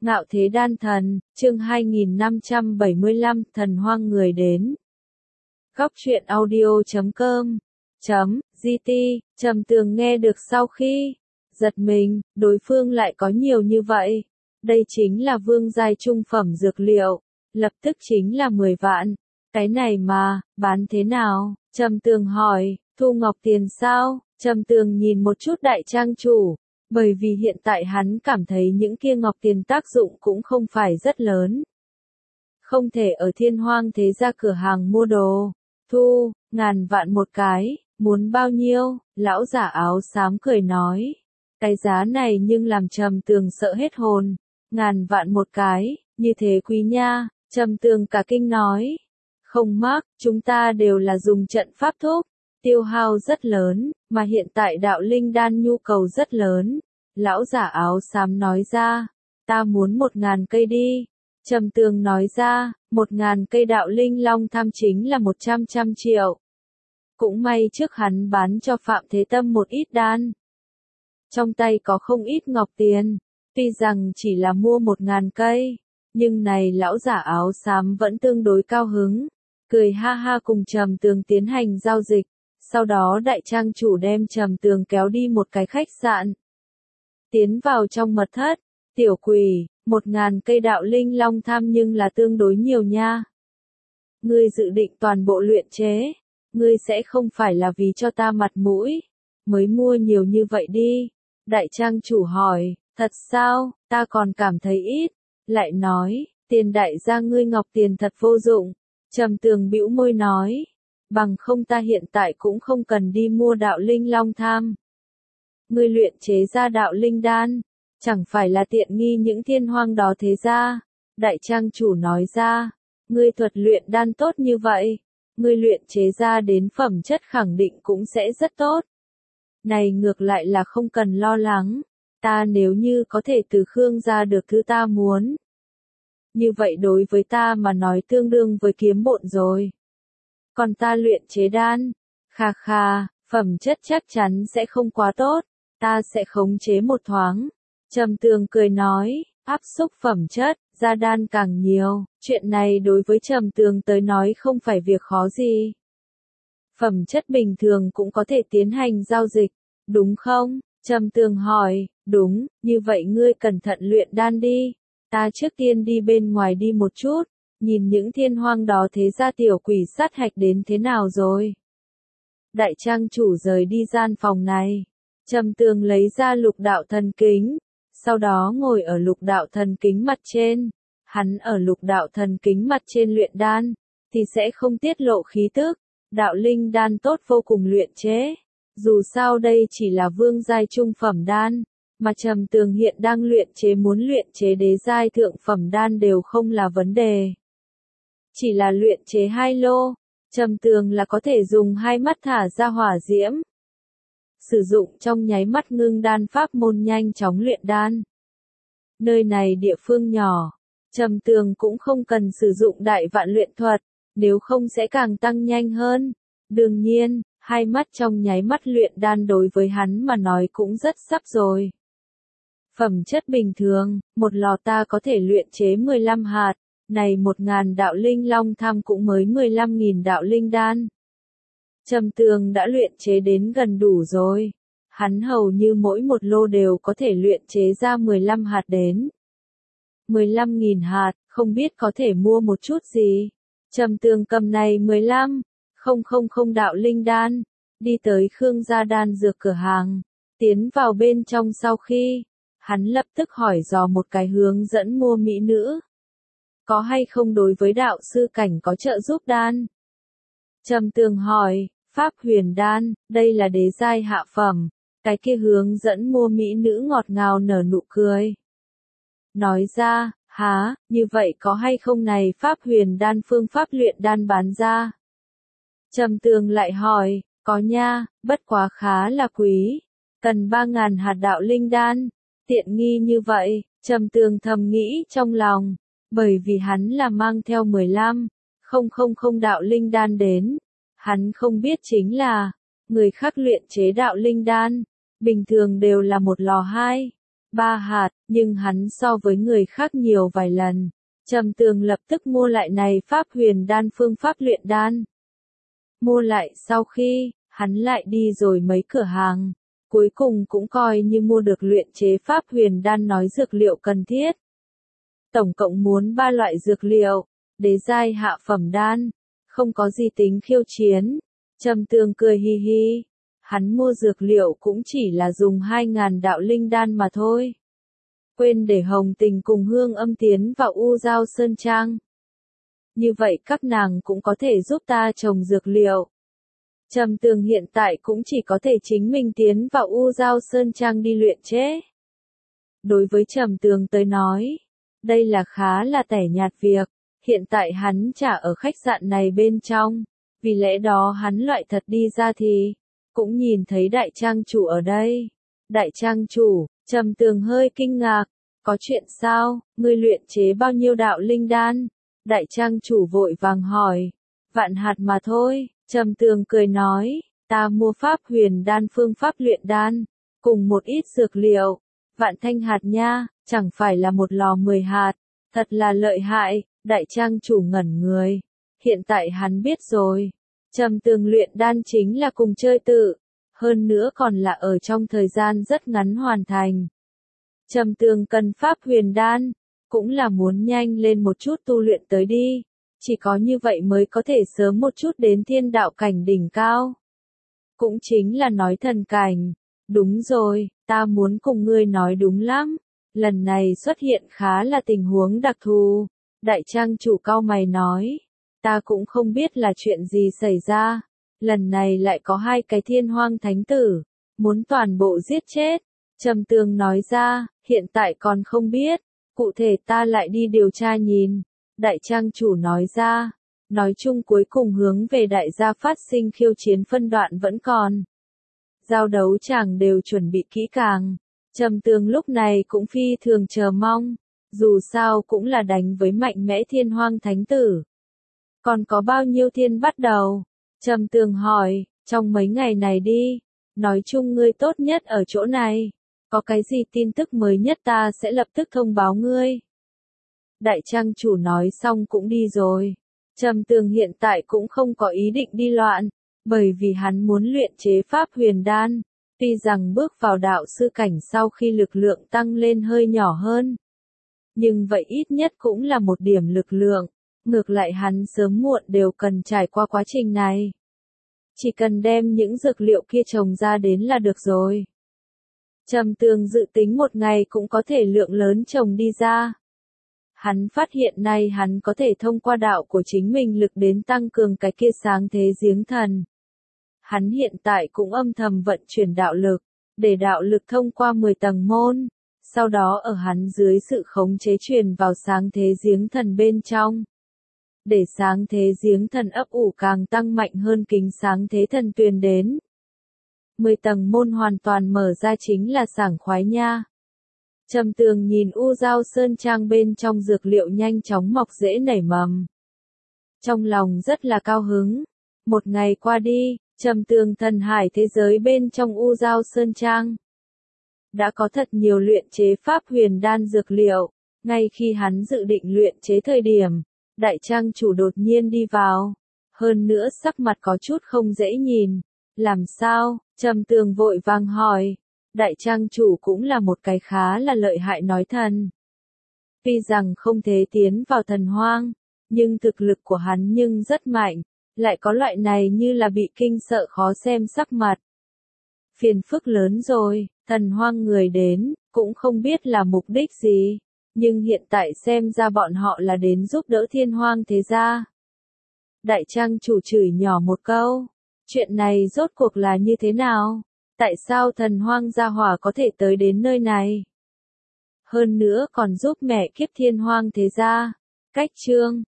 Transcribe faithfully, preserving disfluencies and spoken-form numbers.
Ngạo Thế Đan Thần, chương hai nghìn năm trăm bảy mươi lăm, thần hoang người đến. Góc truyện audio chấm com chấm gt, Trầm Tường nghe được sau khi giật mình, đối phương lại có nhiều như vậy. Đây chính là vương giai trung phẩm dược liệu, lập tức chính là mười vạn. Cái này mà, bán thế nào? Trầm Tường hỏi, thu ngọc tiền sao? Trầm Tường nhìn một chút đại trang chủ, bởi vì hiện tại hắn cảm thấy những kia ngọc tiền tác dụng cũng không phải rất lớn. Không thể ở Thiên Hoang thế gia cửa hàng mua đồ. Thu, ngàn vạn một cái, muốn bao nhiêu? Lão giả áo xám cười nói. Cái giá này nhưng làm Trầm Tường sợ hết hồn. Ngàn vạn một cái, như thế quý nha. Trầm Tường cả kinh nói. Không mắc, chúng ta đều là dùng trận pháp thúc. Tiêu hao rất lớn, mà hiện tại đạo linh đan nhu cầu rất lớn. Lão giả áo xám nói ra, ta muốn một ngàn cây đi. Trầm Tường nói ra, một ngàn cây đạo linh long tham chính là một trăm trăm triệu. Cũng may trước hắn bán cho Phạm Thế Tâm một ít đan. Trong tay có không ít ngọc tiền, tuy rằng chỉ là mua một ngàn cây, nhưng này lão giả áo xám vẫn tương đối cao hứng. Cười ha ha cùng Trầm Tường tiến hành giao dịch. Sau đó đại trang chủ đem Trầm Tường kéo đi một cái khách sạn. Tiến vào trong mật thất, tiểu quỷ, một ngàn cây đạo linh long tham nhưng là tương đối nhiều nha. Ngươi dự định toàn bộ luyện chế, ngươi sẽ không phải là vì cho ta mặt mũi, mới mua nhiều như vậy đi. Đại trang chủ hỏi, thật sao, ta còn cảm thấy ít, lại nói, tiền đại gia ngươi ngọc tiền thật vô dụng. Trầm Tường bĩu môi nói, bằng không ta hiện tại cũng không cần đi mua đạo linh long tham. Ngươi luyện chế ra đạo linh đan, chẳng phải là tiện nghi những thiên hoang đó thế ra. Đại trang chủ nói ra, ngươi thuật luyện đan tốt như vậy, ngươi luyện chế ra đến phẩm chất khẳng định cũng sẽ rất tốt. Này ngược lại là không cần lo lắng, ta nếu như có thể từ Khương ra được thứ ta muốn. Như vậy đối với ta mà nói tương đương với kiếm bộn rồi. Còn ta luyện chế đan, kha kha, phẩm chất chắc chắn sẽ không quá tốt, ta sẽ khống chế một thoáng. Trầm Tường cười nói, áp xúc phẩm chất, ra đan càng nhiều, chuyện này đối với Trầm Tường tới nói không phải việc khó gì. Phẩm chất bình thường cũng có thể tiến hành giao dịch, đúng không? Trầm Tường hỏi, đúng, như vậy ngươi cẩn thận luyện đan đi, ta trước tiên đi bên ngoài đi một chút, nhìn những thiên hoang đó thế ra tiểu quỷ sát hạch đến thế nào rồi. Đại trang chủ rời đi gian phòng này, Trầm Tường lấy ra lục đạo thần kính. Sau đó ngồi ở lục đạo thần kính mặt trên, hắn ở lục đạo thần kính mặt trên luyện đan, thì sẽ không tiết lộ khí tức, đạo linh đan tốt vô cùng luyện chế. Dù sao đây chỉ là vương giai trung phẩm đan, mà Trầm Tường hiện đang luyện chế muốn luyện chế đế giai thượng phẩm đan đều không là vấn đề. Chỉ là luyện chế hai lô, Trầm Tường là có thể dùng hai mắt thả ra hỏa diễm. Sử dụng trong nháy mắt ngưng đan pháp môn nhanh chóng luyện đan. Nơi này địa phương nhỏ, Trầm Tường cũng không cần sử dụng đại vạn luyện thuật, nếu không sẽ càng tăng nhanh hơn. Đương nhiên, hai mắt trong nháy mắt luyện đan đối với hắn mà nói cũng rất sắp rồi. Phẩm chất bình thường, một lò ta có thể luyện chế mười lăm hạt, này một ngàn đạo linh long tham cũng mới mười lăm nghìn đạo linh đan. Trầm Tường đã luyện chế đến gần đủ rồi. Hắn hầu như mỗi một lô đều có thể luyện chế ra mười lăm hạt đến. mười lăm nghìn hạt, không biết có thể mua một chút gì. Trầm Tường cầm này mười lăm nghìn đạo linh đan, đi tới Khương gia đan dược cửa hàng, tiến vào bên trong sau khi, hắn lập tức hỏi dò một cái hướng dẫn mua mỹ nữ. Có hay không đối với đạo sư cảnh có trợ giúp đan? Trầm Tường hỏi, pháp huyền đan, đây là đế giai hạ phẩm, cái kia hướng dẫn mua mỹ nữ ngọt ngào nở nụ cười. Nói ra, há, như vậy có hay không này pháp huyền đan phương pháp luyện đan bán ra? Trầm Tường lại hỏi, có nha, bất quá khá là quý, cần ba ngàn hạt đạo linh đan, tiện nghi như vậy, Trầm Tường thầm nghĩ trong lòng, bởi vì hắn là mang theo mười lăm nghìn đạo linh đan đến. Hắn không biết chính là, người khác luyện chế đạo linh đan, bình thường đều là một lò hai, ba hạt, nhưng hắn so với người khác nhiều vài lần. Trầm Tường lập tức mua lại này pháp huyền đan phương pháp luyện đan. Mua lại sau khi, hắn lại đi rồi mấy cửa hàng. Cuối cùng cũng coi như mua được luyện chế pháp huyền đan nói dược liệu cần thiết. Tổng cộng muốn ba loại dược liệu, đế giai hạ phẩm đan, không có gì tính khiêu chiến. Trầm Tường cười hi hi, hắn mua dược liệu cũng chỉ là dùng hai ngàn đạo linh đan mà thôi. Quên để Hồng Tình cùng Hương Âm tiến vào U Giao Sơn Trang. Như vậy các nàng cũng có thể giúp ta trồng dược liệu. Trầm Tường hiện tại cũng chỉ có thể chính mình tiến vào U Giao Sơn Trang đi luyện chế. Đối với Trầm Tường tới nói, đây là khá là tẻ nhạt việc, hiện tại hắn chả ở khách sạn này bên trong, vì lẽ đó hắn loại thật đi ra thì, cũng nhìn thấy đại trang chủ ở đây. Đại trang chủ, Trầm Tường hơi kinh ngạc, có chuyện sao, ngươi luyện chế bao nhiêu đạo linh đan? Đại trang chủ vội vàng hỏi, vạn hạt mà thôi. Trầm Tường cười nói, ta mua pháp huyền đan phương pháp luyện đan, cùng một ít dược liệu, vạn thanh hạt nha, chẳng phải là một lò mười hạt, thật là lợi hại. Đại trang chủ ngẩn người, hiện tại hắn biết rồi, Trầm Tường luyện đan chính là cùng chơi tự, hơn nữa còn là ở trong thời gian rất ngắn hoàn thành. Trầm Tường cần pháp huyền đan, cũng là muốn nhanh lên một chút tu luyện tới đi. Chỉ có như vậy mới có thể sớm một chút đến thiên đạo cảnh đỉnh cao. Cũng chính là nói thần cảnh. Đúng rồi, ta muốn cùng ngươi nói đúng lắm. Lần này xuất hiện khá là tình huống đặc thù. Đại trang chủ cau mày nói. Ta cũng không biết là chuyện gì xảy ra. Lần này lại có hai cái thiên hoang thánh tử. Muốn toàn bộ giết chết. Trầm Tường nói ra, hiện tại còn không biết. Cụ thể ta lại đi điều tra nhìn. Đại trang chủ nói ra, nói chung cuối cùng hướng về đại gia phát sinh khiêu chiến phân đoạn vẫn còn. Giao đấu chàng đều chuẩn bị kỹ càng. Trầm Tường lúc này cũng phi thường chờ mong, dù sao cũng là đánh với mạnh mẽ thiên hoang thánh tử. Còn có bao nhiêu thiên bắt đầu? Trầm Tường hỏi, trong mấy ngày này đi, nói chung ngươi tốt nhất ở chỗ này. Có cái gì tin tức mới nhất ta sẽ lập tức thông báo ngươi. Đại trang chủ nói xong cũng đi rồi. Trầm Tường hiện tại cũng không có ý định đi loạn, bởi vì hắn muốn luyện chế pháp huyền đan. Tuy rằng bước vào đạo sư cảnh sau khi lực lượng tăng lên hơi nhỏ hơn, nhưng vậy ít nhất cũng là một điểm lực lượng. Ngược lại hắn sớm muộn đều cần trải qua quá trình này. Chỉ cần đem những dược liệu kia trồng ra đến là được rồi. Trầm Tường dự tính một ngày cũng có thể lượng lớn trồng đi ra. Hắn phát hiện nay hắn có thể thông qua đạo của chính mình lực đến tăng cường cái kia sáng thế giếng thần. Hắn hiện tại cũng âm thầm vận chuyển đạo lực, để đạo lực thông qua mười tầng môn, sau đó ở hắn dưới sự khống chế truyền vào sáng thế giếng thần bên trong. Để sáng thế giếng thần ấp ủ càng tăng mạnh hơn kính sáng thế thần tuyền đến. mười tầng môn hoàn toàn mở ra chính là sảng khoái nha. Trầm Tường nhìn U Giao Sơn Trang bên trong dược liệu nhanh chóng mọc rễ nảy mầm. Trong lòng rất là cao hứng. Một ngày qua đi, Trầm Tường thần hải thế giới bên trong U Giao Sơn Trang. Đã có thật nhiều luyện chế pháp huyền đan dược liệu. Ngay khi hắn dự định luyện chế thời điểm, đại trang chủ đột nhiên đi vào. Hơn nữa sắc mặt có chút không dễ nhìn. Làm sao? Trầm Tường vội vàng hỏi. Đại trang chủ cũng là một cái khá là lợi hại nói thần. Tuy rằng không thể tiến vào thần hoang, nhưng thực lực của hắn nhưng rất mạnh, lại có loại này như là bị kinh sợ khó xem sắc mặt. Phiền phức lớn rồi, thần hoang người đến, cũng không biết là mục đích gì, nhưng hiện tại xem ra bọn họ là đến giúp đỡ thiên hoang thế gia. Đại trang chủ chửi nhỏ một câu, chuyện này rốt cuộc là như thế nào? Tại sao thần hoang gia hỏa có thể tới đến nơi này? Hơn nữa còn giúp mẹ kiếp thiên hoang thế gia. Cách chương